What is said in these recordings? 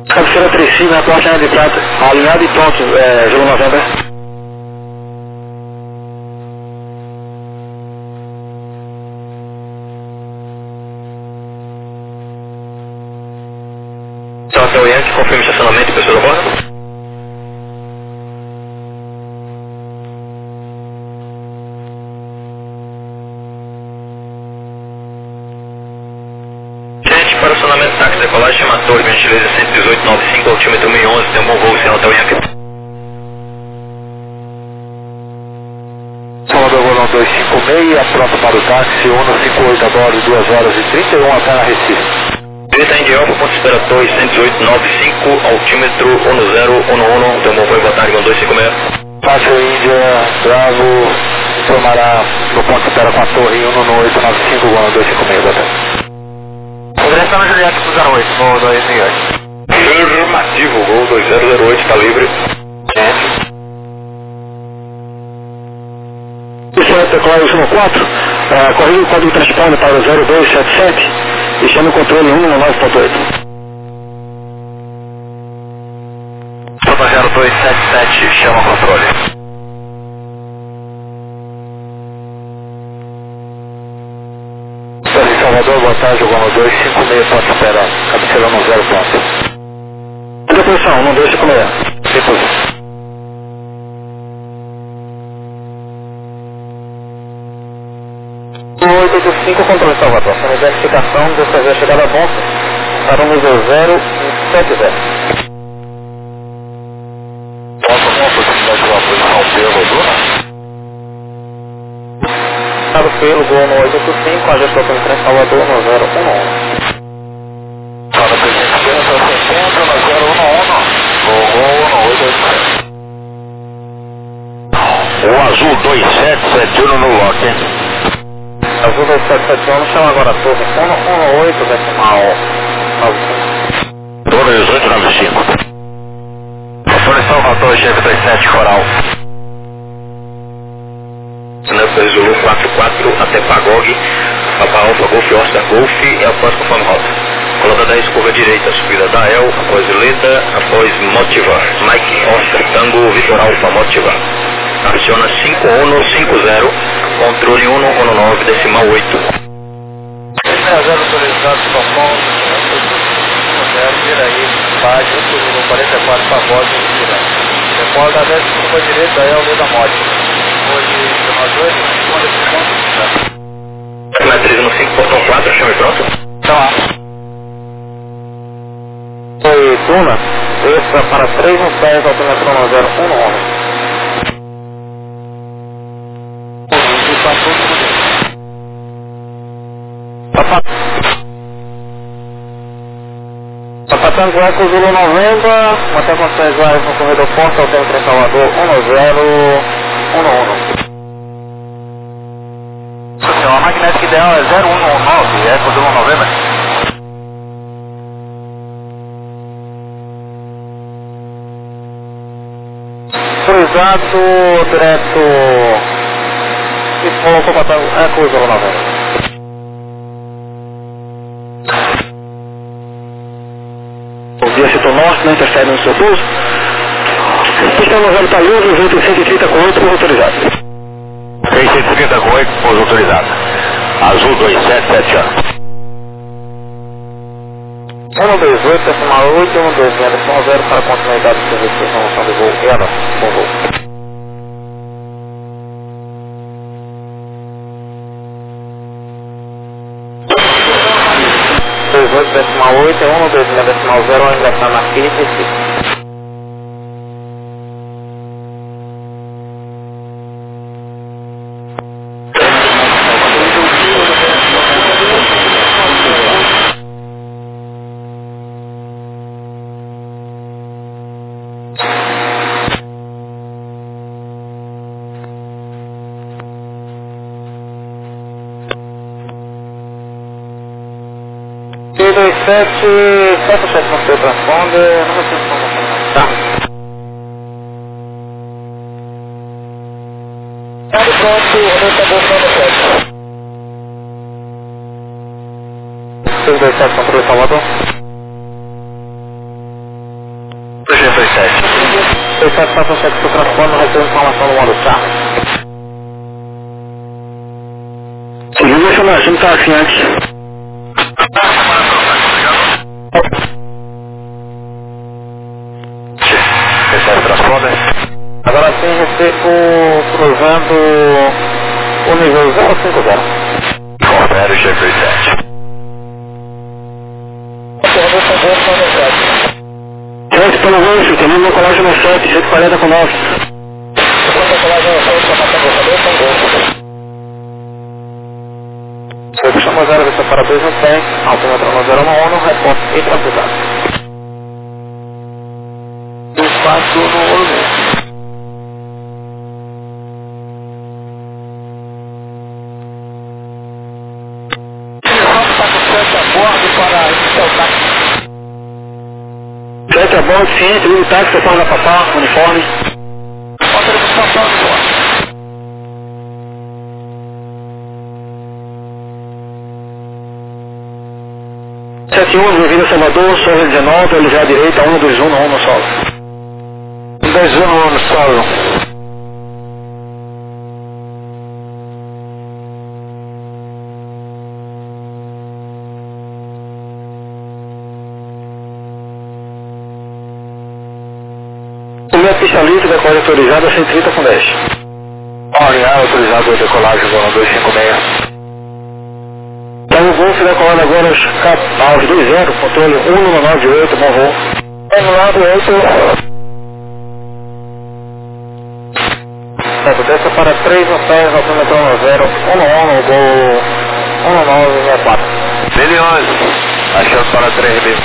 Cabeceira 35, reporte na de prata. Alinhado e pronto, Zulu 90. Hotel Yankee, confirme estacionamento e pessoa do bordo. Gente, para o estacionamento táxi decolagem, chama Torre, gentileza 11895, altímetro 1011, tem um bom voo, sem Hotel Yankee. Salvador Golão 256, pronto para o táxi, 158 a bordo, 2 horas e 31 até na Recife. Direita em Diego, ponto esperatório 10895, altímetro 1011, tem um bom voo, boa tarde, 1256. Táxi Índia, Bravo, informará no ponto espera com a torre 11895, Golão 256, boa tarde. Direção na Juliette pro 08, Gol 268. Afirmativo, Gol 2008, está livre. Decolar 114, corrida do código transponder para o 0277 e chama o controle 119.8. Soma 0277, chama o controle. Em Salvador, boa tarde, Golão 256, pode esperar, cabeceira no 0 ponto. Deposição, 1256, deposição. 885, controle Salvador. Sendo identificação, depois da chegada a Bonsa, para o nível 070. Bonsa, possibilidade de uma posição pelo Duna? Estado pelo Gol no 885, a gestor pelo trem Salvador no 011. Para presença 50 no 011, Gol no 885. O azul 2771 no lote, hein? Azul 2771, chama agora a torre 118, decimal 95. Torre 1895. Torre Salvador, chefe 27, Coral. Sinal Zulu 44 até Pagog, Papa Alfa, Golf, Oscar, Golf e após conforme rota. Colada 10, curva direita, subida da El, após Leda, após Motivar. Mike, Oscar, Tango, Vitor Alfa, Motivar. Aciona 5150, controle 119, decimal 8. 0 autorizado, Sopão, 0, vira aí, bate, 44, Pagode, vira. Depois da 10, curva direita, é o meio da morte. Hoje, nós dois, quando esse ponto, Matriz no 5, portão 4, chame pronto. tá. Oi, Duna, extra para 3 nos 10, automação no 011. Sapatando Eco Zulu 90, mantém condições várias no corredor Ponta, hotel para Salvador 1019. A magnética ideal é 0119, Eco Zulu 90. Autorizado, direto e pouco, Sapatando Eco Zulu 90. Via setor norte, não interfere no seu pulso. Pistão 90 para Luz, 130 com 8 por autorizado. 630 com 8 por autorizado. Azul 277. 128, decimal 8, 129, decimal 0 para continuidade de serviço de promoção de voo. Era, bom voo. Decimal 8, 129, decimal 0, ainda está na fila e Sete no seu transponder, não vai ter informação. Tá. Pronto, o meu tá voltando 7. 627, controle Salvador. 3747 do transporte, recebeu informação do modo chá. Seguindo essa margem, tá assim antes. Recebe transponder. Agora sim, recebo cruzando o nível 050. Confere o Jeffrey 7. Gente, pelo Wolf, temos uma colagem no 7, 140 com 9. Chama 0, vista para 2 no 100, altímetro no 091, reporte e tranquilidade. Espaço no olho. Está com 7 a bordo para iniciar o táxi. 7 a bordo, ciente, o táxi, você fala papá, uniforme. Pode ter que passar o uniforme. 71, Avenida Salvador, solo 19, ele já à direita, 121 no solo. 121 no solo. O meu pista livre, decolagem autorizada, 130 com 10. Ordem autorizado a decolagem, zona 256. Então o Golf decolando agora aos 2-0, controle 1198, bom voo. 1198. Desça para 3 no 10, altímetro no 0, 11, gol 1964. Milhões, achando para 3 mil.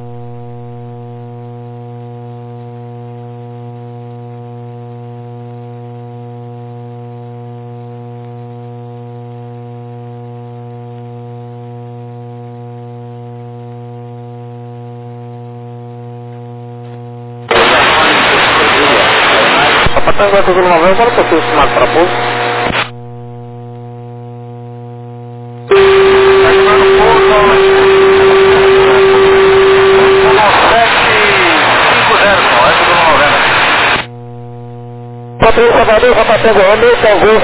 Tango é tudo 90, qual é o possível estimado para pouso? Patrícia Salvador, Tango Romeu, Tango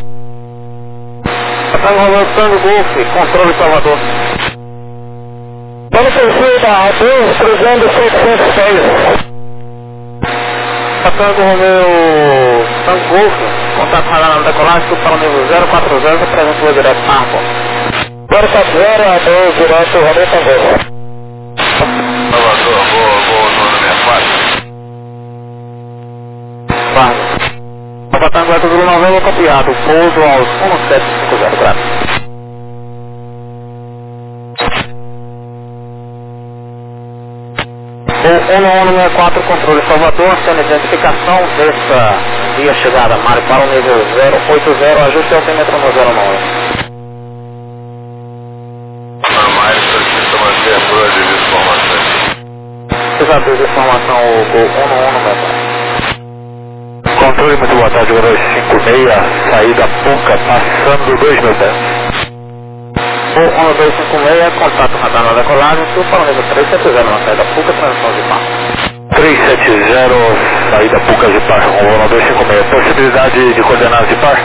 Romeu, Tango Golf, controle Salvador. Vamos perfil da A2, cruzando 606. Tango Romeu, Tango Golf, contato radar na decolagem, tudo para o nível 040, apresenta o direto Marco. 040, A2, direto Romeu Tango. Salvador, vou no 64. Marco. Nova Tango é tudo 90, copiado, pouso aos 1750 graus. O 1164, controle Salvador, sendo identificação desta via chegada Mário para o nível 080, ajuste altímetro no 09. Mário, precisa manter a prova de informações. Precisa de informação, o Gol 1164. Controle, muito boa tarde, 256, saída Puca, passando 2.000. O 1256, contato radar na decolagem, tudo para o nível 370, na saída Puca, transição de par. 370, saída Puca de par, 1256. Possibilidade de coordenadas de par?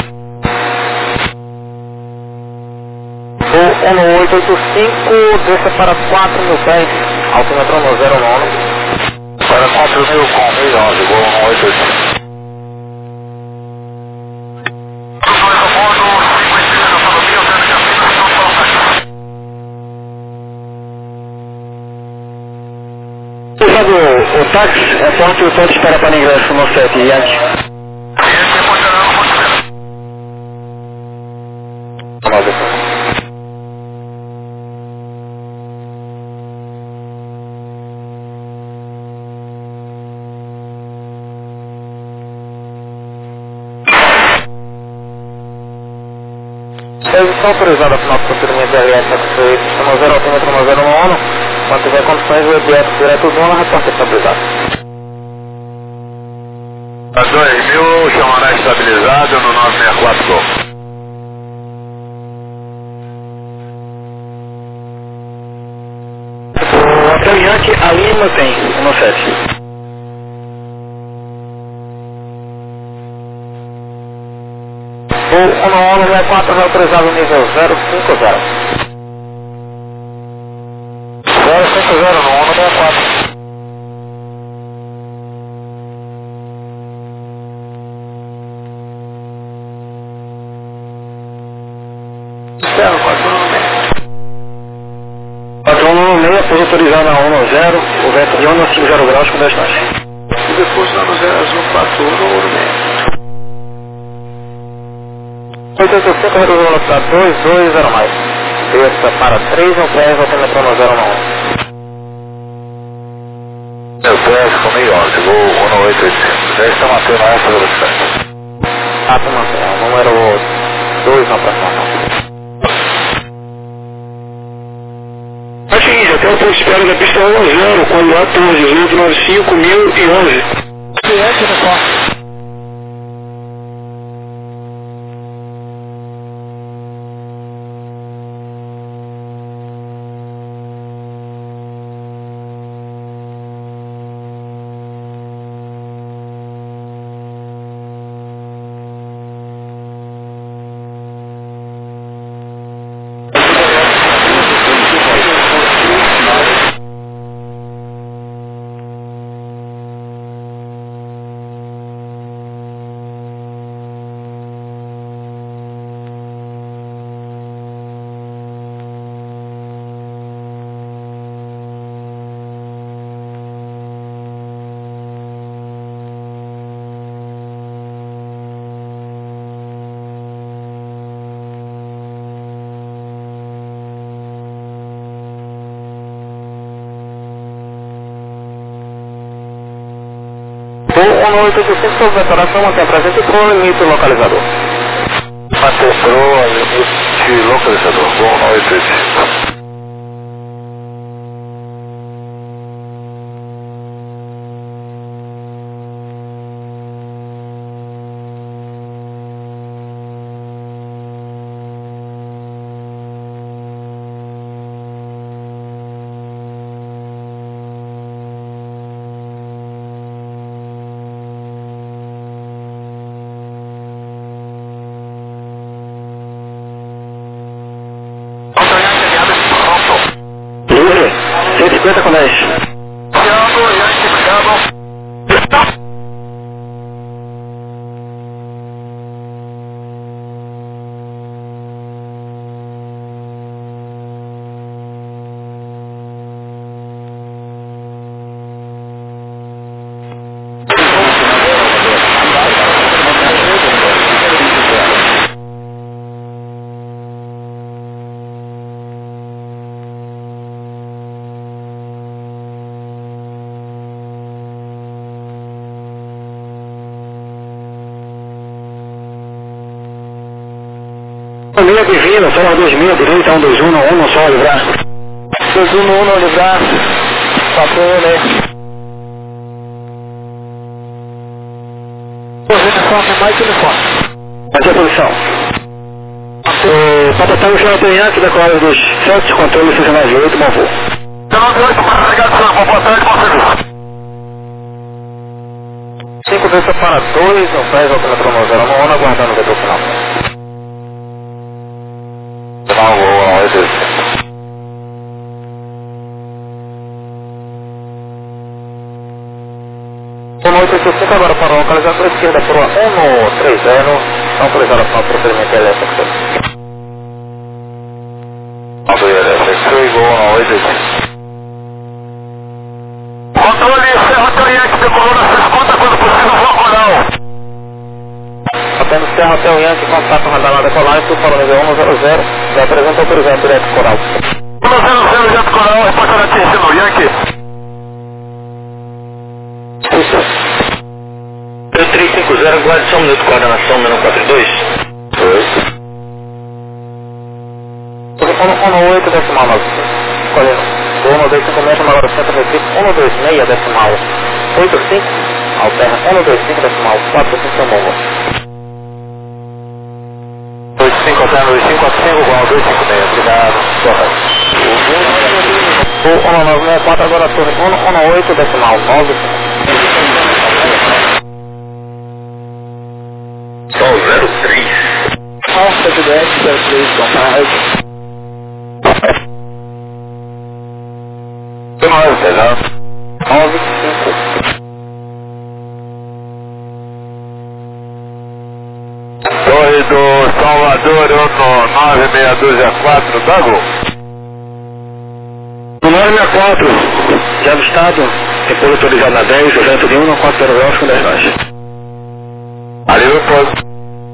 O 1885, desça para 4.010, altímetro no 09. Para 4.000 com 1011, Gol 185. O táxi, reporte o toque espera para ingresso no 7 e antes. Posição autorizada para o nosso procedimento de aliança com o sistema 0 altímetro no 011. Quando tiver condições, o objeto direto zona, reporte estabilizado. A 2000, chamará estabilizado no 964 Gol. O Hotel Yankee ali mantém no 7. 164 autorizado nível 050. 050 no 164. Certo, 416, após autorizar na 190, o vento de 1 a 50 graus com 10 nós. E depois na 041 85, reduziu a velocidade 220 mais. Desça para 3 no pé, voltando para no 091. Meu PS comigo, ó, chegou 18885. Já está mantendo essa velocidade. Ato mantém, número 2 na aproximação. É o seguinte, até o ponto de espera da pista 10, qualidade 1895.011. Cliente no ponto. O 185 sob declaração mantém presente com o limite localizador. Mantém pro limite localizador, 18885. Livre, 150 com 10. Linha divina, só 2000, direita 121, 1 só livrar. 211 livrar. Patrulha, né? Posição com mais telefone. Aqui a posição. Para botar o Jonathan Yankee da Coreia dos Celsos, controle 698, bom voo. Jonathan 8, para ligação, boa tarde, bom serviço. 5 desça para 2, no pé, voltando para o 091, aguardando o vetor final. Final 18885. O 185 agora para o localizador esquerda por 130, autorizada para o procedimento elétrico. Controle Serra Yankee, decolou na 60, quando possível, voo coral. Apenas Serra Hotel Yankee, contato radar na decolagem, para o nível 100, já apresenta autorizado direto coral. 100, direto coral, reportando atingindo Yankee. Isso. 350, guarde só um minuto, coordenação, número 42. Posição 18 decimal 9. Escolhendo. 125 metros, uma hora centro, Recife, 126 decimal 85, alterna 125 decimal 45, São Paulo. 85, alterna 2545, igual 256, obrigado, correto. O 1964 agora torre 118 decimal 9. Só 03. Alfa de 703 Comrade. Tem mais, tá? 95. Torre do Salvador, 9624, tá bom? 964, já do estado, depois autorizado na 10, 201, 409, com 10 nós. Ali eu posso.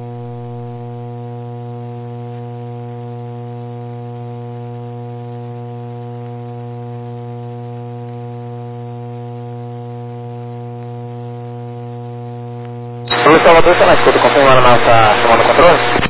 O Salvador está na escuta, confirmando a nossa chamada de controle?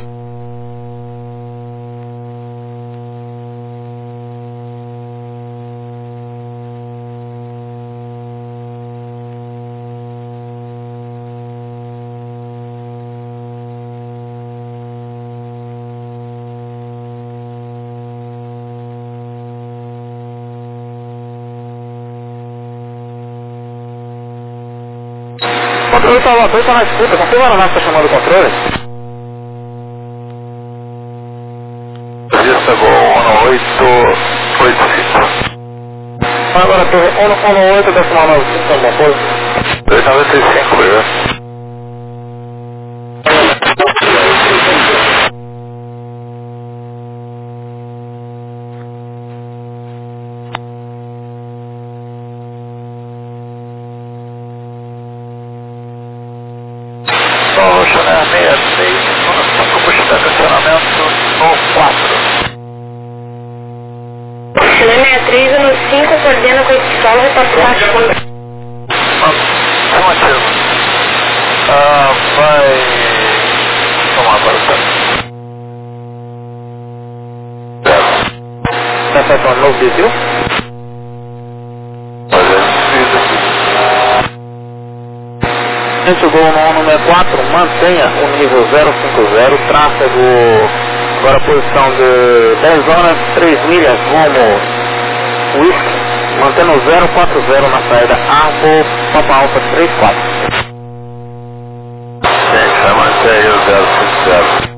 O Salvador está na escuta, confirmando a nossa chamada de controle? Vista Gol 1885. Agora, torre 118, decimal 95, alguma coisa? 295, beleza? Chanel 66, custo de estacionamento no 4. Chanel 63, no 5, coordena com a escola e passagem com... Motivo. Vai... Vamos agora, Está faltando novo desvio? Gente, o Gol no número 4, mantenha o nível 050, tráfego, agora posição de 10 horas, 3 milhas, rumo Whisky, mantendo 040 na saída Arco, Papa Alfa 34. Gente, vai manter aí o 050.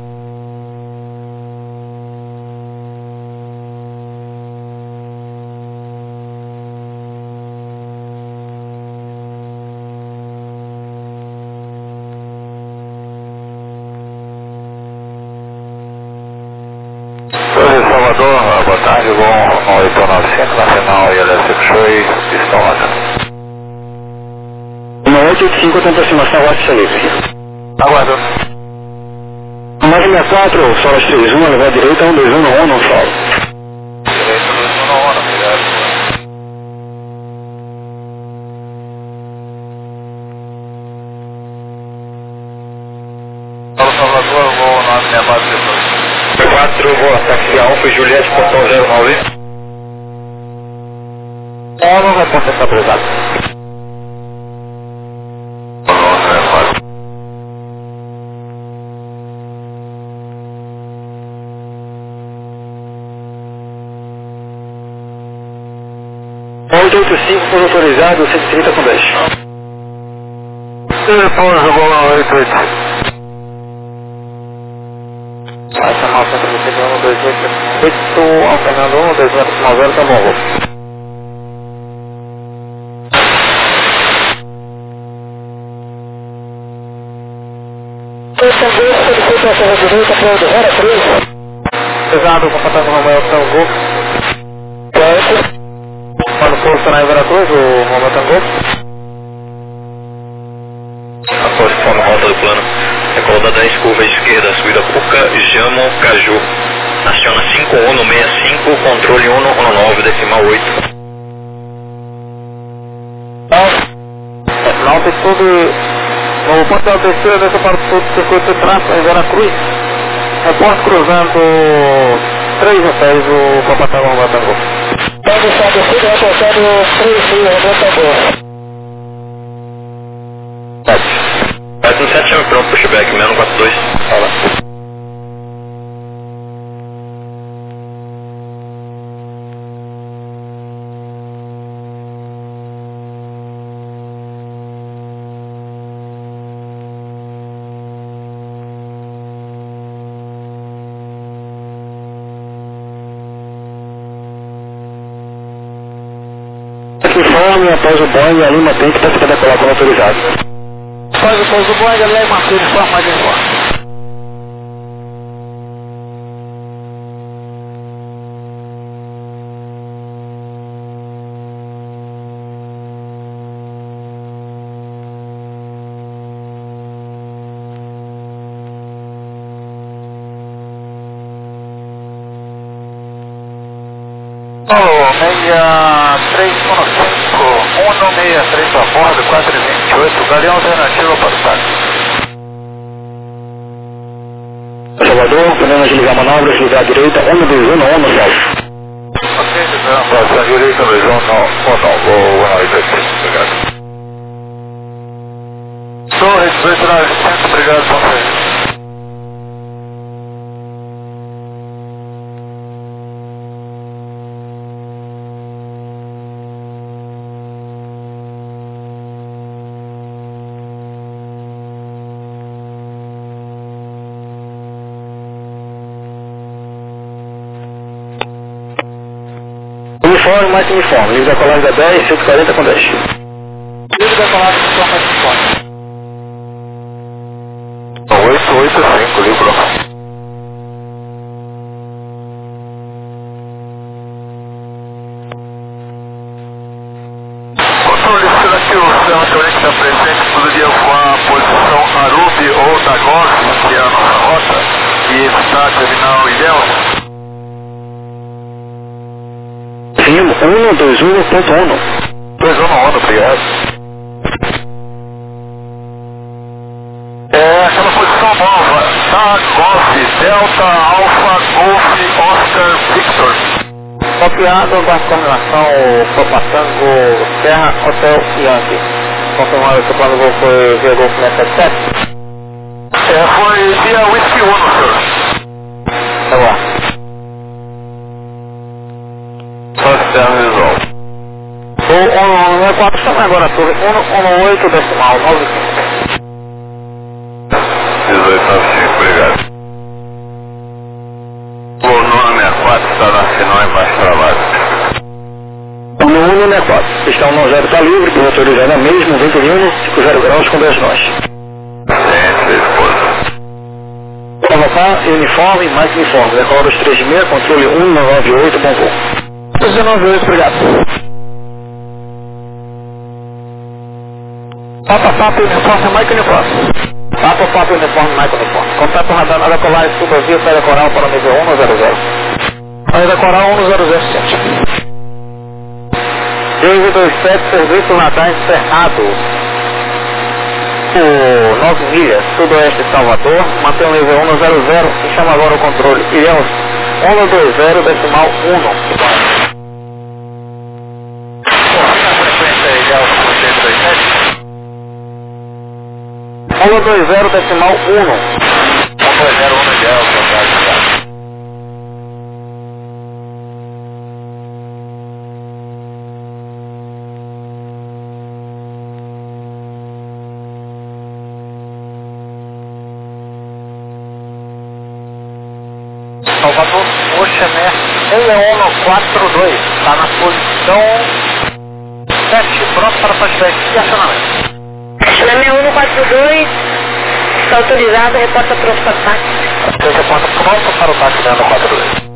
Salvador, boa tarde, Gol 895, Nacional ILS Shoei, estão lá. 9885, tenta aproximação, WhatsApp livre. Aguardo. 964, solas 31, levar direita, 121, não solo. Direito do não, obrigado. Salvador, Gol 964. 4, vou táxi Alfa, Juliette, portão 09. Não vai poder estabilizado. foi autorizado, 130 com 10. Depois Gol 88. Vai chamar o centro de segurança 128, alternando 1, 290, tá bom, Gol. Pesado, com contato com o Romeu Tango. Quando for estacionar em Veracruz, o Romeu Tango. Após forma rota do plano, recolda 10, curva esquerda, subida Cuca, Jamo, Caju. Aciona 5165, controle 119, decimal 8. Não, tem tudo... No ponto da terceira, dessa parte do circuito de tráfego em Veracruz. Repórter cruzando 3 hotéis do Copacabana Guatangu. Pode estar descido, reportado 3 dias, Guatangu. 717, chame pronto, pushback, 642. Fala. Informe após o Boeing a Lima tem que está ficando decolar como autorizado. Após o pouso do Boeing, a Lima tem informe mais informe. Alô, 6315, 163 a bordo, 428, Galeão alternativo para o táxi. Salvador, podemos desligar manobras, ligar à direita, 121, 1 no céu. Ok, desligando a direita, 21, vou obrigado. Torre 295, obrigado, São Feliz. Uniforme mais uniforme, livre da colagem da 10, 140 com 10. Livre da colagem do som mais uniforme. 885, livro. Controle, será que o sistema teórico está presente poderia voar a posição Arubi ou da Golf, que é a nossa rota, e evitar terminal Ilhéus? Sim, 121.1. 211, obrigado. Aquela posição nova, tá, Golf, Delta, Alpha, Golf, Oscar, Victor. Copiado da combinação Papa Tango, Serra, Hotel Yankee. Confirmado que o plano voo foi via Golf 77? Foi via Whisky 1, senhor. Tá bom. Só sistema visual. O 194 chama agora a torre 118 decimal 95. 1895, obrigado. O 164 está na final embaixo para baixo. O 164, está 10 está livre, por autorizada mesmo, vento vindo, 50 graus com 10 nós. Sim, esposa. Provocar uniforme mais uniforme, decola os 3,6, controle 198, bom voo. 198, obrigado. Papa, uniforme, Mike uniforme. Papa, uniforme, Mike uniforme. Contato radar na decolagem, supervia, saída coral para nível 100. Saída coral 1007. David 27, serviço radar encerrado. O 9 milhas, sudoeste de Salvador, mantém o nível 100 e chama agora o controle. Ilhéus 120, decimal 1. 120, decimal 1. 120, 1 Ilhéus, Salvador, Oxané, 6142, está na posição 7, pronto para flashback e acionamento. Acionamento 142, está autorizado, reporta pronto para o táxi. Você reporta pronto para o táxi da 142.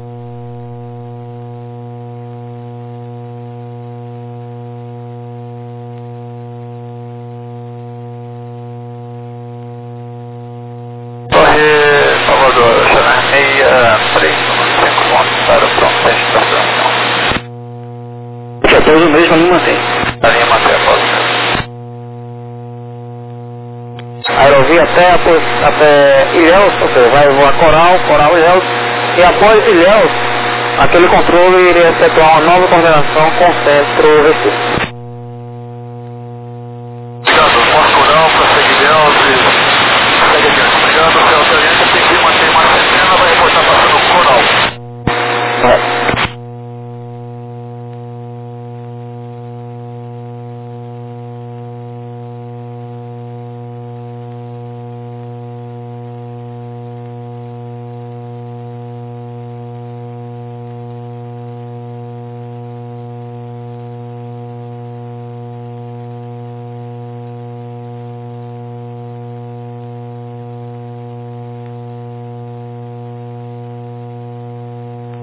Salvador, Oxané, 63, 5 para o pronto, teste de estação. Já todo o mesmo a linha mantém. A linha mantém a posição. Aerovia até Ilhéus, ou seja, vai voar Coral, Ilhéus, e após Ilhéus, aquele controle iria efetuar uma nova coordenação com o centro Recife. Obrigado, Coral, prossegue Ilhéus e segue adiante. Obrigado, Celso Oriente, tem que manter mais centena, vai reportar passando Coral.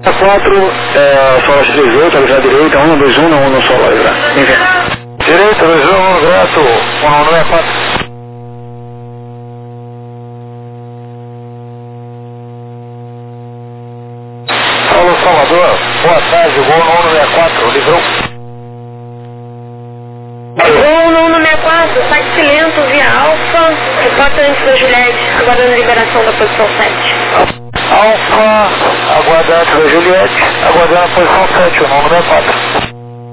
4, solo 38, avisar direita, 121, 1 solo, avisar. Direita, 21, grato, 1164. Paulo Salvador, boa tarde, gol no 164, livrou. Gol no 164, site Silento, via Alfa, repórter antes da Juliette, aguardando liberação da posição 7. Alfa, aguardante da Juliette, aguardando a posição 7, o 164.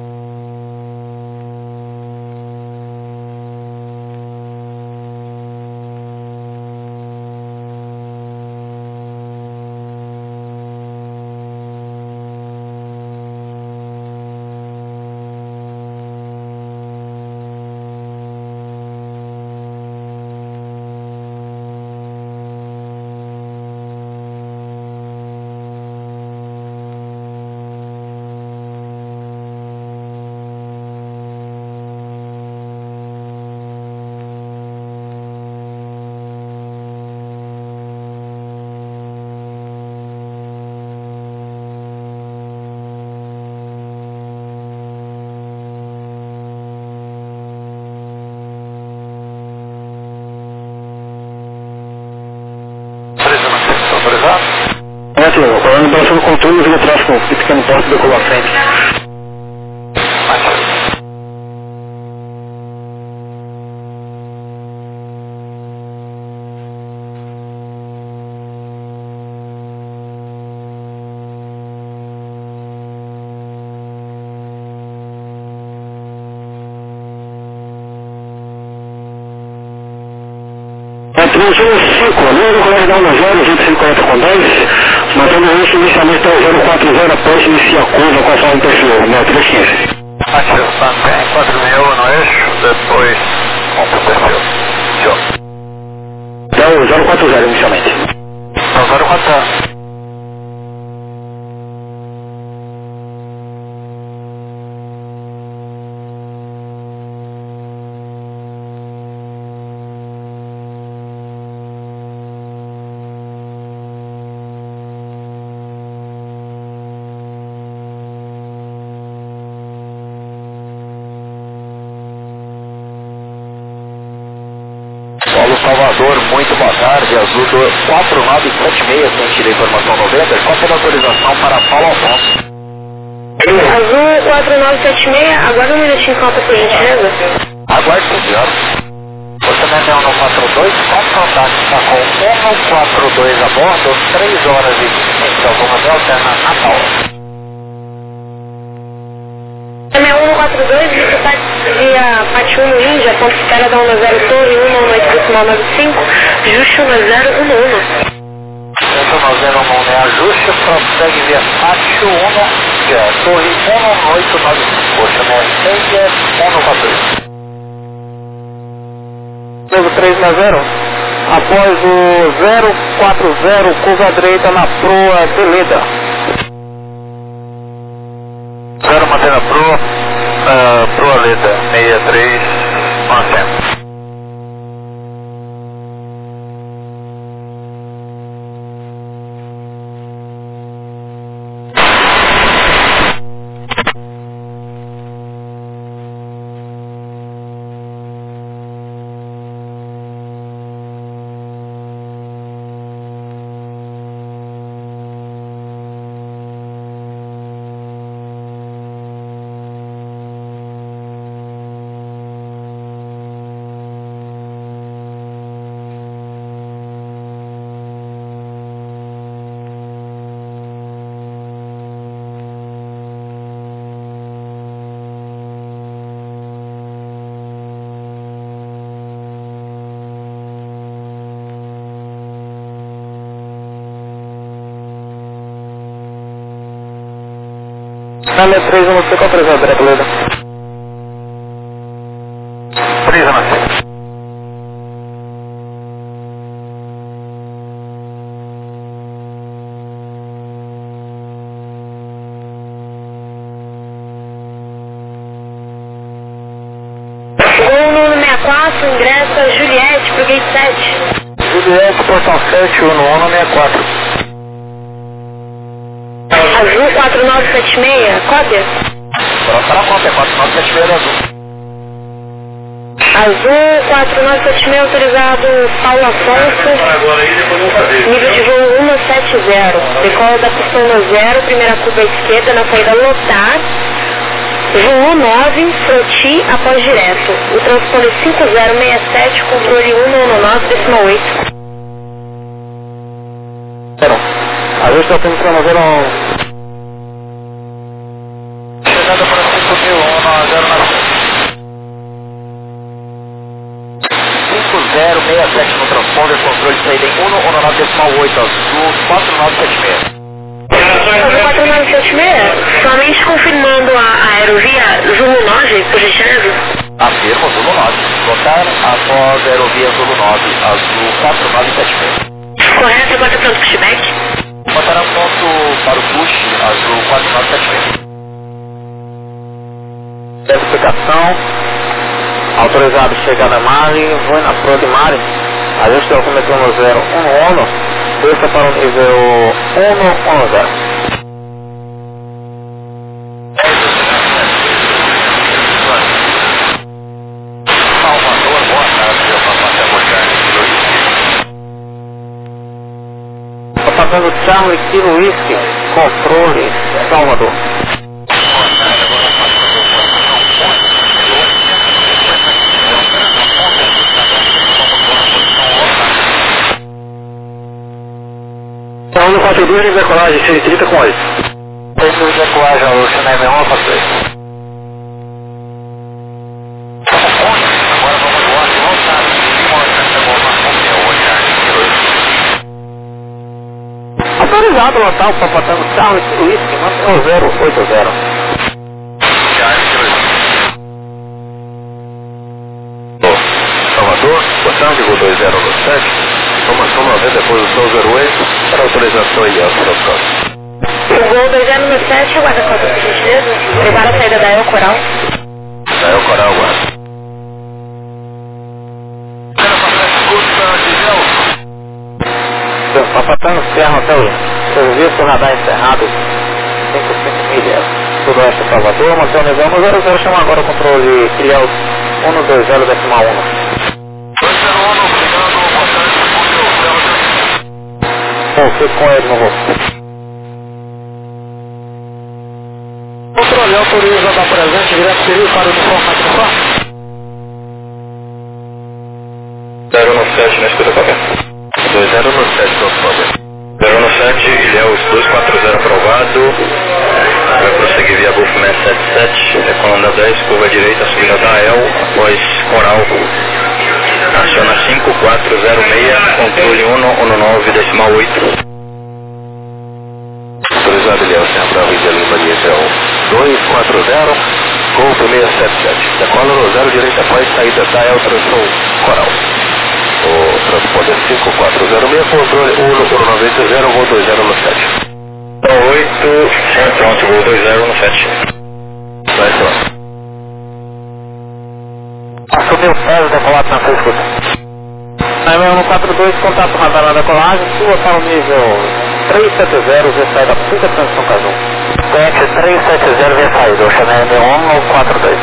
Falando operação do controle, vem atrás com o pequeno posto do colo à frente. Transou 5, número colégio da 10, 150 com 10, mantendo o eixo inicialmente até 040 após iniciar a curva conforme perfil, metro 15. Ativo também, 461 no eixo, depois compra o perfil. Tchau. Então 040 inicialmente. Então 040. Salvador, muito boa tarde, Azul 4976, quem tira a informação 90, qual é a autorização para Paulo Alfonso? Azul 4976, aguarda um minutinho, falta por gentileza. Aguarde, senhor. Você me deu no 42, qual contato está com 142 a bordo, 3 horas e 20, alguma delta na Natal. M142, você está via parte 1 no Índia, ponto de espera da 10 Torre, 11895, Justo 1011. 1011 é ajuste, prossegue via parte 1 Índia, Torre 1895, chama 142. Novo 390, após o 040, curva direita na proa Beleda. 0 mantendo a proa Leda, 63, mantendo. Câmera 3, você qual precisão, beleza? 3 a Gol no 64, ingressa Juliette pro gate 7. Juliette, portão 7, 1 no 164. Azul 4976, cópia? Pronto, tá na conta, é 4976 azul. Azul, 4976, autorizado Paulo Afonso, nível de voo 170, decola da pistão no 0, primeira curva à esquerda na saída lotar, voo 9, Froti, após direto, o transponder 5067, controle 199,8. Azul está tendo para mover um... Chegada para 5.000, 190 na frente. 5067 no transponder, controle de saída em 119,8 azul, 4976. Azul 4976, somente confirmando a aerovia Zulu 9, por gentileza. Afirma, Zulu 9. Lotar após aerovia Zulu 9, azul 4976. Correto, agora está pronto para o feedback. Botará ponto para o push, azul 4976. Certificação. Autorizado chegada a Mari, voo na Pro de Mari. Ajuste o alcômetro no 011, desça para o nível 110. Salvador, boa tarde, eu passo até Morgane. Está passando Charlie Kilo Whisky, controle, Salvador. Então, no 42 de decolagem, 130 com 8. Esse de decolagem, o Chanel M1, eu faço isso. Agora vamos voar de volta. Autorizado lotar o papatano Charlie Kilo Whisky, mantém o 080. Salvador, boa tarde, voo 2097. Informação 90, posição 08, para autorização e alteração. O voo 2097, aguarda a conta, por gentileza. Prepara a saída da El Coral. Da El Coral, agora. Papatano Serra Hotel, serviço radar encerrado, 55 milhas, sudoeste de Salvador, mantém o nível 100, chama agora o controle filial 120,1. Fico com ele no rosto. Controle autoriza da presente direto perigo para o uniforme mais uniforme. 097 na escuta qualquer. 2097 transponder. 097, Ilhéus 240 aprovado. Vai prosseguir via Golf 677, Ecolanda 10, curva direita, subida da El, após Coral. Aciona 5406, controle 119,8. Autorizado, Ilhéus, Serra Brava, Ilha Lima, nível 240, Golf 677. Decola no 0 direita após saída da El, transponder Coral. O transponder 5406, controle 119,0, voo 2097. 8, pronto, voo 2097. Vai pronto. Assumiu o peso, decolado na sua escuta. M142, contato radar na decolagem, sua para o nível 370, via saída, fica transição Casum. Tente 370, via saída, o Chanel M142.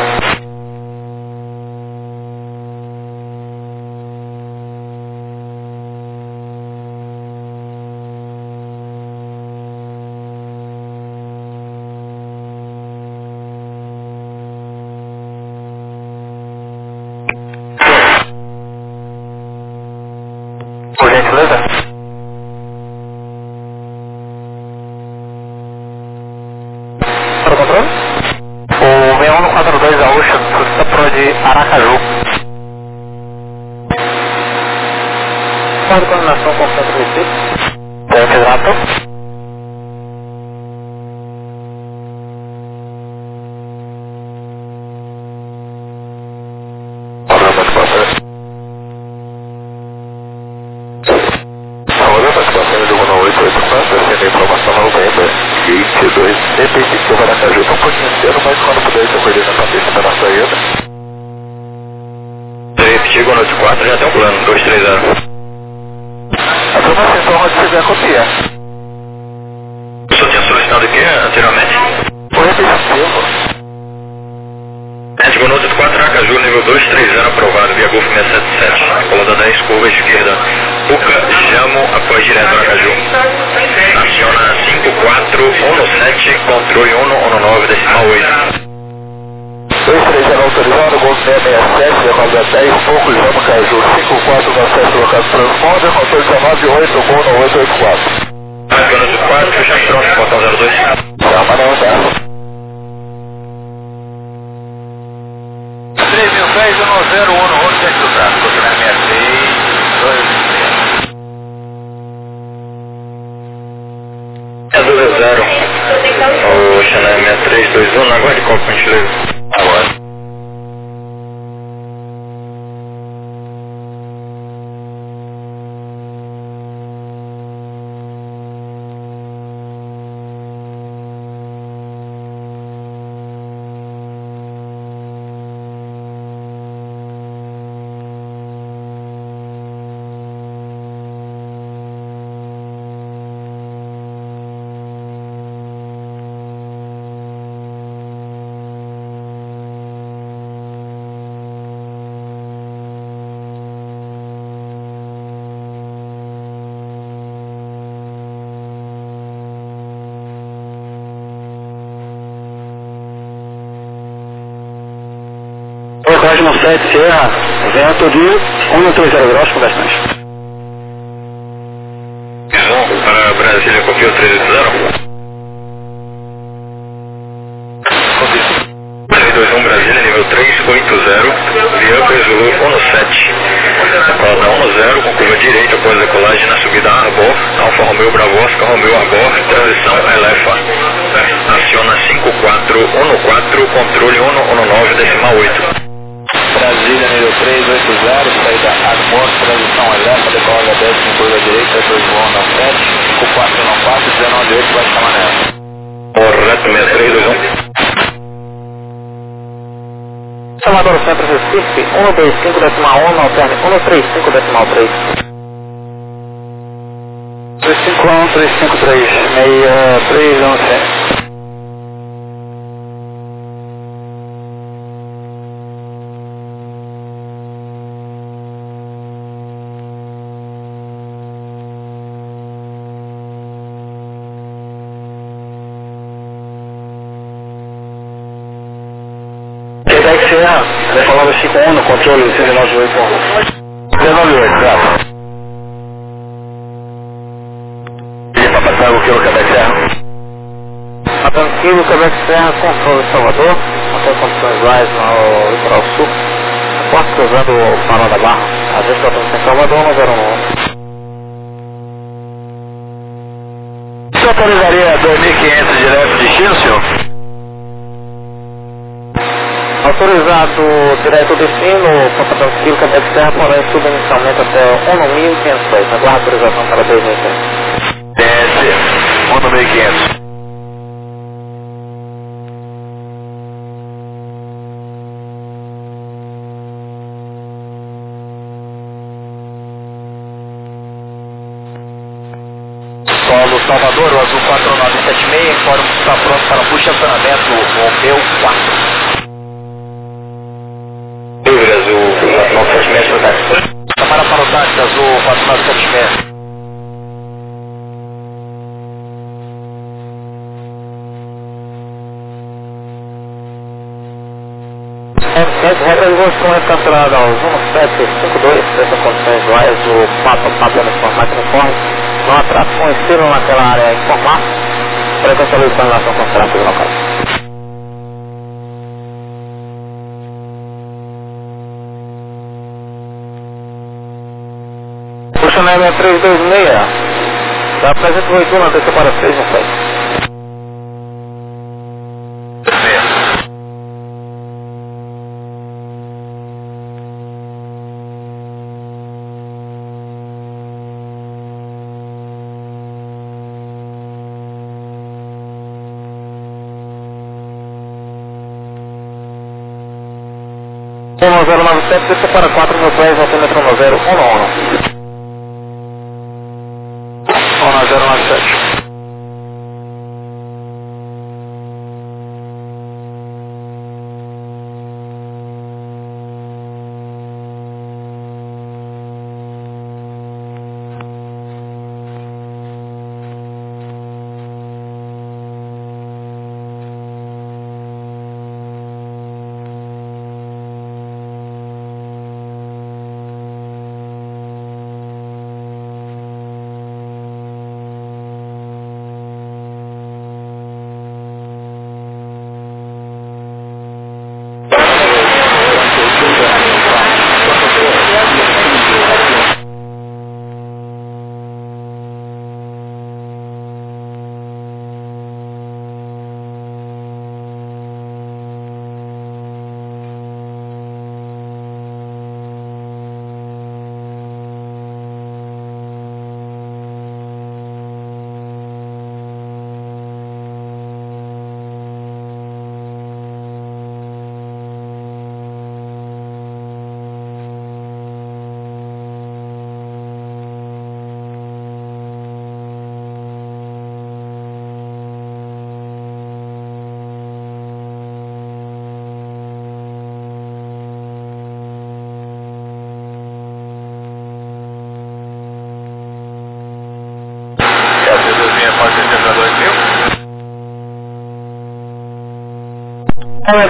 Por gentileza? Para o controle? O 6142 da Ocean, solicita Pro de Aracaju. Pode combinação com o centro de si? Tente exato. Informação 90, 22, DP5 Aracaju, está um pouquinho cedo, mas quando puder, eu acordei na cabeça para a saída. Repetir, boa noite 4, já tem um plano, 230. A turma sentou onde fizer a copia. O senhor tinha solicitado o que anteriormente? Aracaju, nível 230, aprovado, via Golf 677. Colada 10, curva esquerda. Puca, Jamo, após direto Aracaju. Aciona 5417, controle 119, decimal 8. 230 autorizado, Golf 667, demanda 10, pouco, Jamo, Caju, 5417, local transponder, motor 198, gol no 884. Apenas o 4, fecha pronto, portão 02. Chama não, tá? 3010 no 01 no outro centro do tráfego, aqui na 630. O Chanel 6321, aguarde qual por gentileza. Agora. Código 7 Sierra, vento de 130 graus com bastante. Para Brasília, copiou 380. 321 Brasília, nível 380, via Zulu 17. Roda 10, com curva direita, após a decolagem na subida Arbor, Alfa Romeo Bravo Oscar Romeo Arbor, transição Elefa. Aciona 5414, controle 119, decimal 8. Brasília, nível 380, saída Arbor, transição Elefa, decola 10, com curva direita, 217, 5414, 198, vai chamar nela. Correto, 6321. Salvador Centro Recife, 125.1, alterne 135.3. 351, 353, 6311. Decolando 51 no controle 198. 198, certo. E para passar o que o Quebec Serra? A tranquilo, Quebec Serra, controle Salvador, mantém condições live no litoral sul. Após cruzando o farol da Barra, a gente está em Salvador, no 01. Você autorizaria 2.500 direto de destino, senhor? Autorizado direto destino, Pampa Tranquilo, Quebec Serra, porém tudo inicialmente até 1.500. Aguarda autorização para 2.500. Desce, 1.500. Solo Salvador, o azul 4976, informa que está pronto para o estacionamento Romeu 4. Azul 4976. Chamada para o táxi azul 4976. Realizou com essa cancelada aos 1752, dessas condições duais, o Papa uniforme, máquina uniforme, não atraso conhecido naquela área informal, para que essa luz em relação com o tráfego local. O Chanel 6326, da apresenta o veículo, desceu para 6 no 6. O 097 desceu para 4 no 10, altímetro no 011. 097.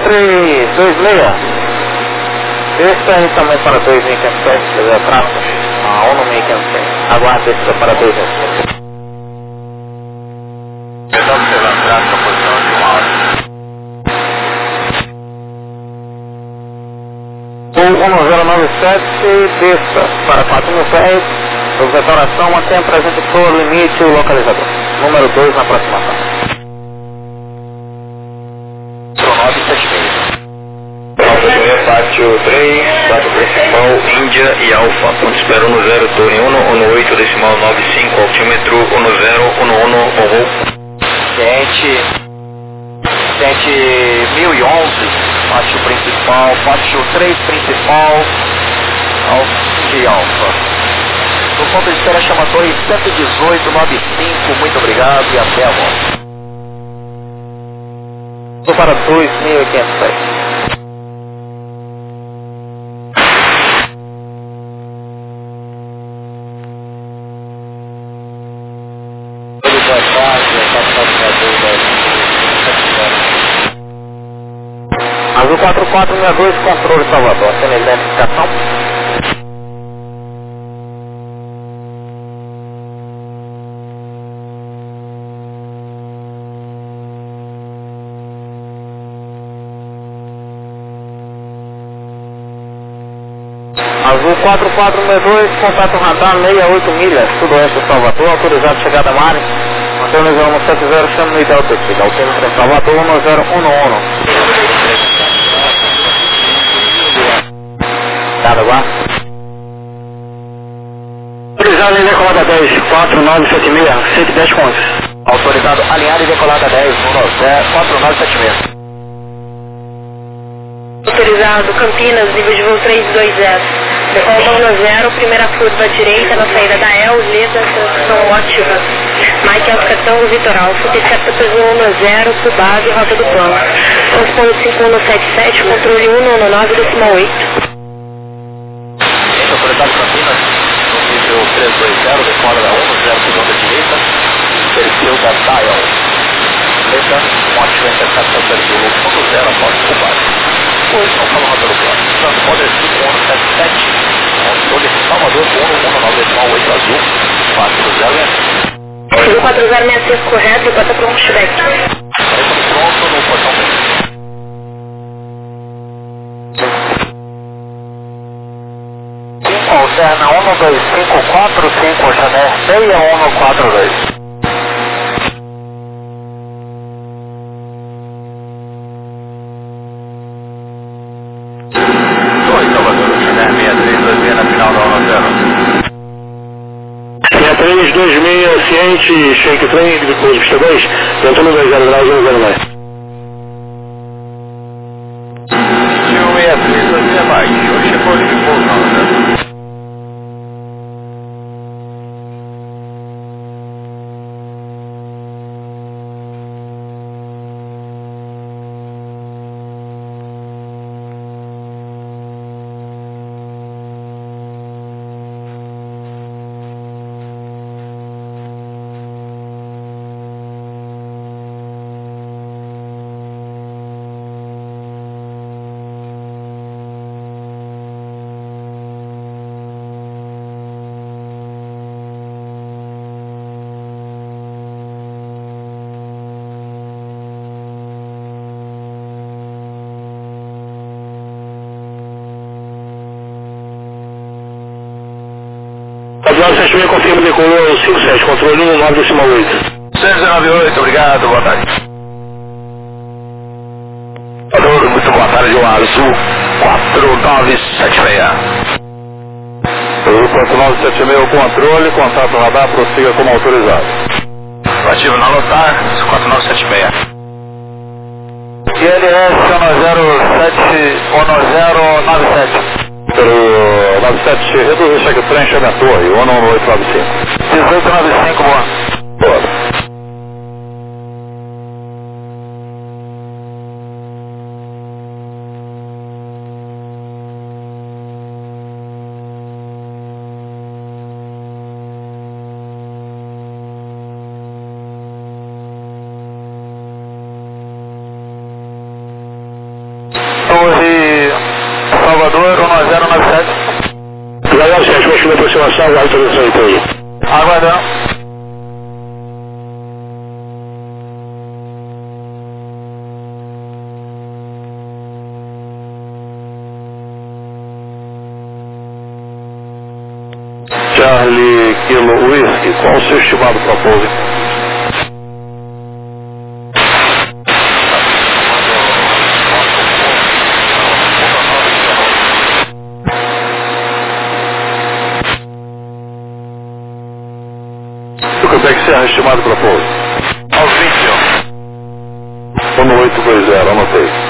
6326. Este aí também para 2507, quer dizer, traço. A 1507. Aguarde esse para 2507. Perdão, pela traça, posição de 1 hora. O 1097, desça para 4.000 pés. Declaração, mantenha presente por limite o localizador. Número 2 na aproximação. 976. Pátio 3, pátio principal, Índia e Alfa. Ponto espera 10, torre 1, 18, decimal 95, altímetro 10, 11, honrou. Ciente 1011, pátio principal, pátio 3 principal, Índia e Alfa. No ponto de espera chama torre 11895, muito obrigado e até a volta. Estou para 2507. Azul 4462, controle Salvador, tem identificação? Azul 4462, contato radar 68 milhas, sudoeste de Salvador, autorizado chegada a mar. Antônio 0170, chama no ideal tecido, altímetro em Salvador 1011. Nada, guarda. Autorizado em decolada 10, 4976, 110 contos. Autorizado alinhado e decolada 10, 4976. Autorizado Campinas, nível de voo 320. Decolada 10, primeira curva direita na saída da El, Leda, transição ativa. Mike Alcação, Vitor Alfa, Piceta Peso 10, por base, rota do plano. Transpondendo 5177, controle 199, decimal 8. Autorizado Campinas, no nível 320, decola da 10, segunda direita, perfil da Dial. Leda, ótima interceptação perfil 1.0 após o base. Hoje não fala rota do plano. Transponder 5177, controle Salvador 119, azul, 40. Azul 4066 correto e bota para um pushback. Pronto no portão B. Alterna 12545, Chanel 6142. Oi, Salvador, Chanel 6326 na final da 10. 6326, ciente, shake trem, depois pista 2, tentando 20 graus, 10 mais. 6163 mais, hoje chegou ali de pouco, né? Adriano 76, confirma decolou 57, controle 19, decimal 8. 698, obrigado, boa tarde. Adoro, muito boa tarde, o Azul 4976. Azul 4976, o controle, contato radar, prossiga como autorizado. Ativo na lotar, 4976. ILS 1097. Pelo 97, reduz o cheque trem, chega a torre, 11895. 1895, boa. Boa. 097. 097, continua a aproximação, aguarda a autorização então aí. Aguardando. Charlie Kilo Whisky, qual o seu estimado para pouso? Quanto é que Serra estimado para pouso? Aos 21. 1820, anotei.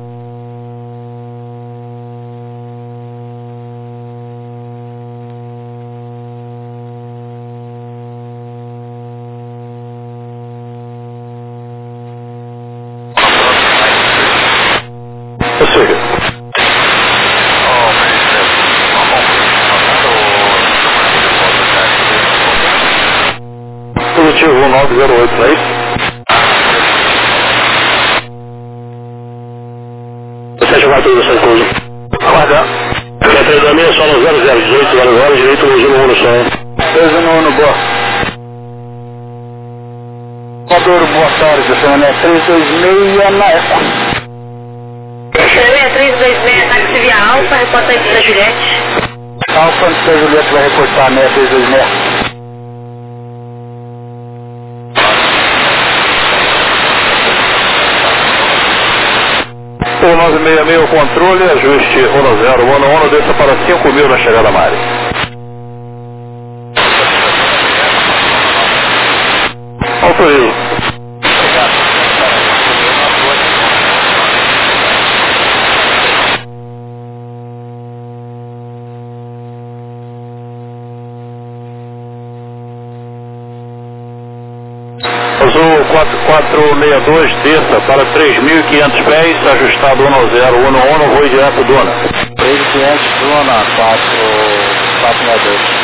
Positivo 1908, não é isso? Você chamar tudo essa coisa. Aguardando. Quer treinamento só no 0018 horas, direito no 1 no som. 2 no boa. Equador, boa tarde, Chevrolet 326 na ECO. Chevrolet 326, táxi via Alfa, reportante da Juliette. Alfa, antes da Juliette vai reportar a 6326. 966 o controle, ajuste 1011, desça para 5.000 na chegada à área. Autorizo. Azul 4462, desça para 3.500 pés, ajustado 1011, voo direto Dona. 3.500, Dona, 462.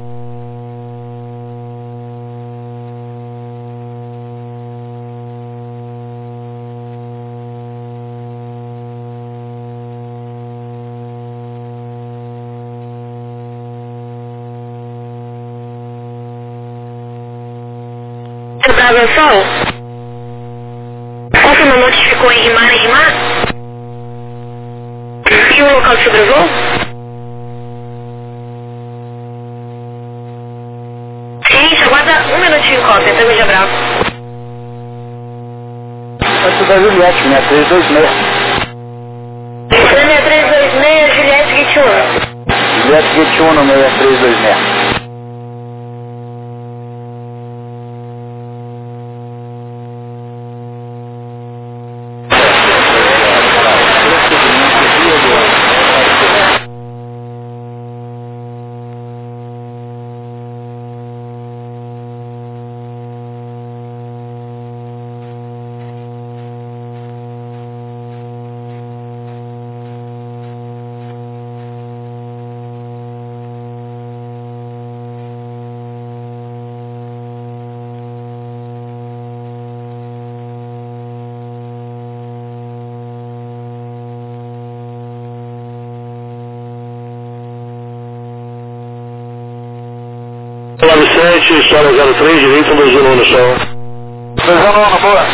Atenção. Qual que não notificou em rimar? E o local de sobrevoo? Gente, aguarda um minutinho em cópia, tá, Guja Bravo? Essa da Juliette, 6326. Essa é 6326, Juliette Guitiuno. Juliette Guitiuno, 6326. História 03, direito 211 só. 211, boa.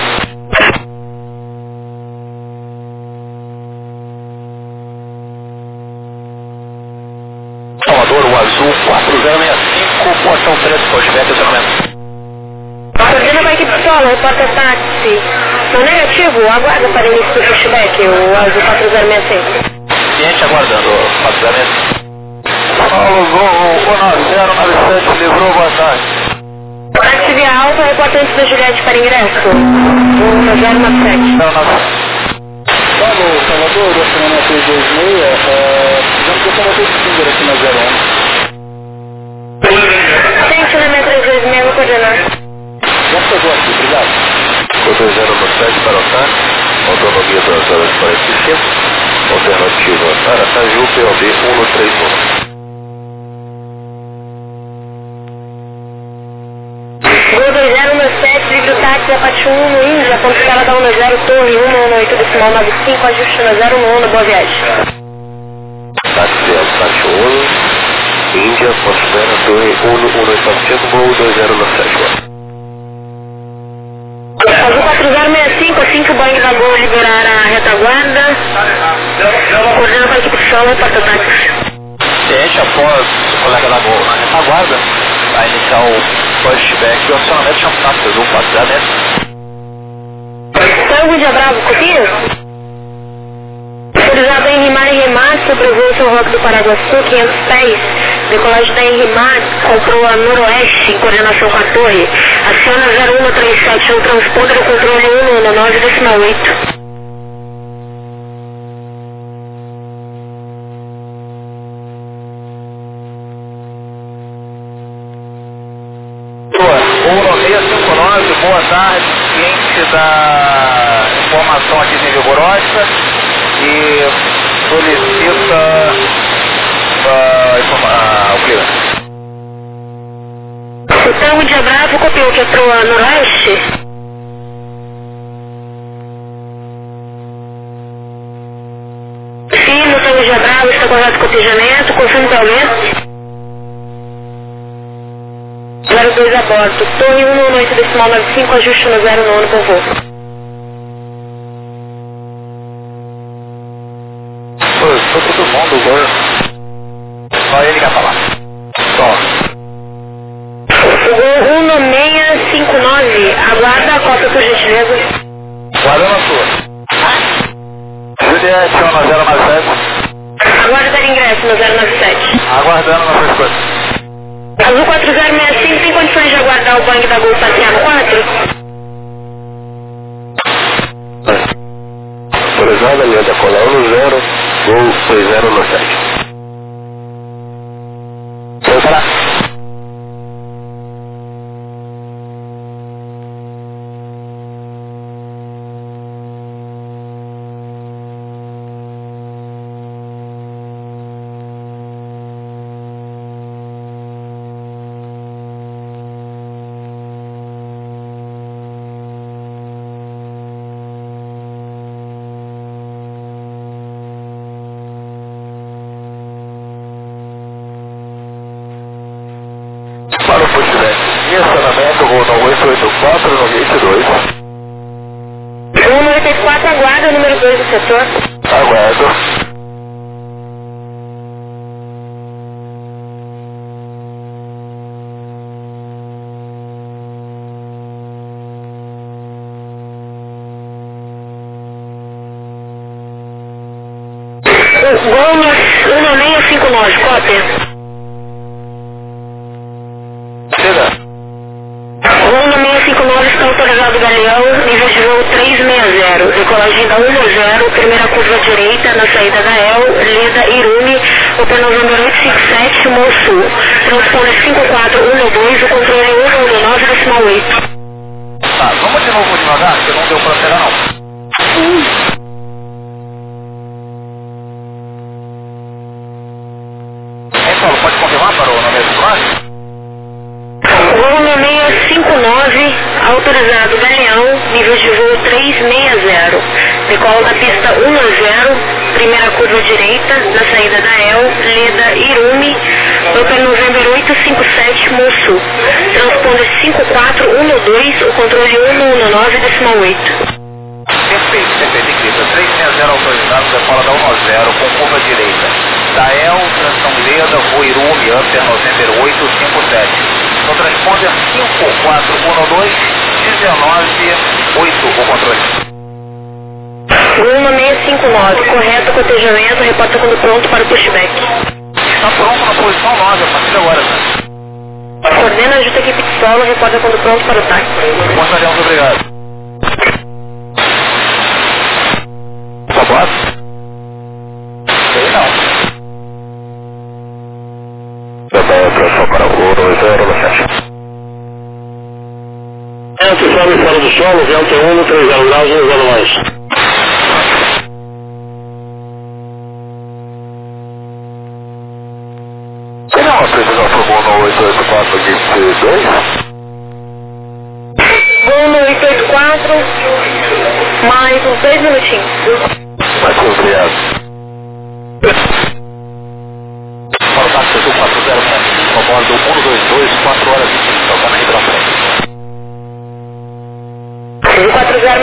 Salvador, o azul 4065, portão 13, pushback, acionamento. Ordena para a equipe solo, reporta táxi. No negativo, aguarda para início do pushback, o azul 4065. Cliente aguardando, 4065. Paulo, voo 1097, livrou, boa tarde. Táxi via Alfa, reportante da Juliette para ingresso. 1097. Paulo, Salvador, da semana 326, precisamos de operação de Tinder aqui na 011. Gente, na minha 326, vou coordenar. Já chegou aqui, obrigado. O 2097 para o TAC, autonomia 245, alternativa Aracaju, POB 131. Gol 2017, livre o táxi da Pati 1 no Índia, ponto escala da 10, torre 118, decimal 95, ajuste na 011, boa viagem. Táxi Índia, Foxtrot, Torre 11800, voo 2097. Azul 4065, assim que o Boeing da Gol liberar a retaguarda, coordenando com a equipe de solo, reporta táxi. Ciente, após o colega da Gol na retaguarda, vai iniciar o pushback e o acionamento de chama táxi Azul 406. Tango de Bravo, copia? Autorizado em Rimar e Remar, sobrevoa o Roque do Paraguaçu, 500 pés. Decolagem da Enrimar, comprou a noroeste em coordenação com a torre. Aciona 0137, o transponder o controle 119,8. Boa tarde, ciente da informação aqui de Vigorosa e solicita o cliente. O Tango de Bravo copiou que é pro noroeste? Sim, o Tango de Bravo está correto o cotejamento, confirme o aumento. 02 a bordo, torre 118 decimal 95, ajuste no 09 com voo. Foi todo mundo, agora. Só ele quer falar. Só. O gol 1659, aguarda a cópia por gentileza. Guardando a sua. Juliette, 097. Aguarda dar ingresso no 097. Aguardando nossas coisas. Azul 4065 tem condições de aguardar o Boeing da Gol passear no 4? Autorizada, linha da cola 10, voo 2097. Vou falar. Para o pushback e acionamento, voo no 884 no gate 2. 184, aguarda o número 2 do setor. Aguardo. Gol 1659, cópia. Gol 1659 está autorizado Galeão, nível de voo 360, decolagem da 10, primeira curva direita na saída da El, Leda, Irune, Open November 857, Mossul. Transponder 5412, o controle 119,8. Tá, vamos de novo devagar, porque não deu pra pegar não. Paulo, pode confirmar para o nome do plano? Gol 1659, autorizado Galeão, nível de voo 360. Decola da pista 10, primeira curva direita, na saída da El, Leda, Irune, Open November 857, Mossul. Transponder 5412, o controle 119,8. Perfeito, equipe. 360 autorizado, decola da 10 com curva direita. Da El, transição Leda, voo Irune, Upper November 857. No transponder 5412, 19,8 o controle. Gol 1659, correto cotejamento, reporta quando pronto para o pushback. Está pronto na posição 9, a partir de agora, né? Coordena a justa equipe de solo, reporta quando pronto para o táxi. Muito obrigado. Só posso? Sei não. Para o voo 2097. Vento sobe fora do solo, vento 1, 30 graus, 10 mais. Seria uma previsão para o voo no 884 de 2? Voo no 884, mais uns 2 minutinhos. Mas obrigado. Para o táxi 404.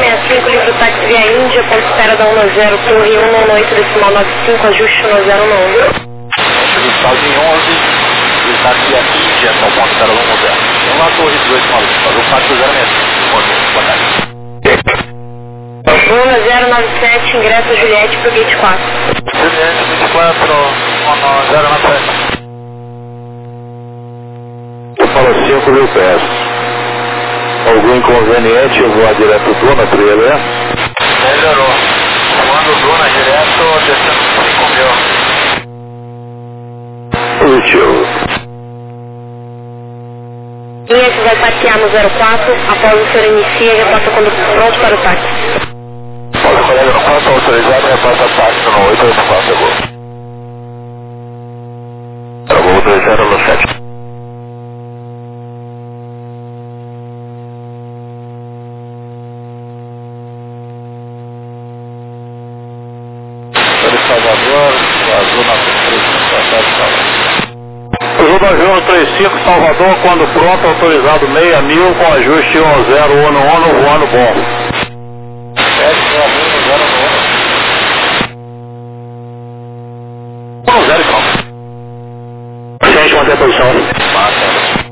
065, livro táxi via Índia, ponto de espera da 10, torre 198, decimal 95, ajuste 1011. Saldo em 11, livro táxi via Índia, ponto de espera da 10. Vamos lá, torre 18, maluco, fazer o 4065. Boa tarde. 1097, ingresso Juliette pro gate 4. Juliette 24, 1097. Fala 5.000 pés. Algum inconveniente eu voar direto do Duna para ele, né? Melhorou. Voando Duna direto, descendo 5.000. Positivo. Linha que vai taxiar no 04, após o senhor inicia, reporta quando pronto para o táxi. Pode colega no 4, autorizado, reporta táxi no 884, agora. Eu vou 2007. Zona 35, Salvador, quando pronto, autorizado 6.000 com ajuste 10 voando bom. 10 e pronto. Gente, manter a posição. Massa.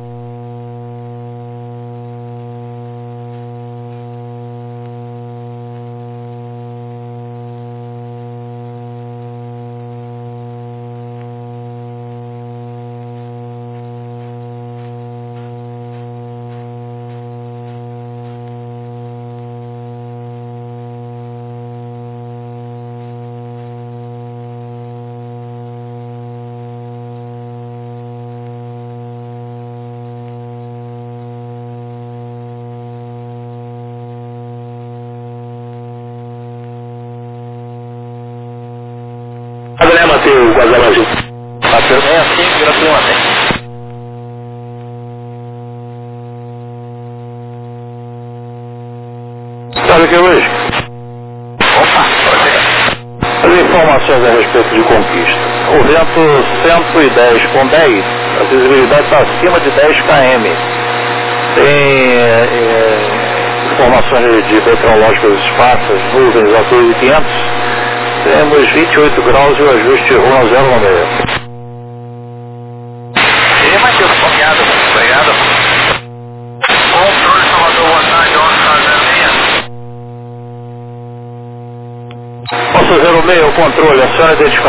Né, Matheus, Guazela Azul? Matheus 65, vira prima, tem. Sabe o que é hoje? Opa, pode chegar. As informações a respeito de conquista. O vento 110 com 10, a visibilidade está acima de 10 km. Tem informações de meteorológicas esparsas, nuvens a 2.500. Temos 28 graus e o ajuste rumo a 0,6. E Matheus, obrigado. Obrigado. Controle Salvador, boa tarde, 11 Posso 06, o controle, a senhora identificação.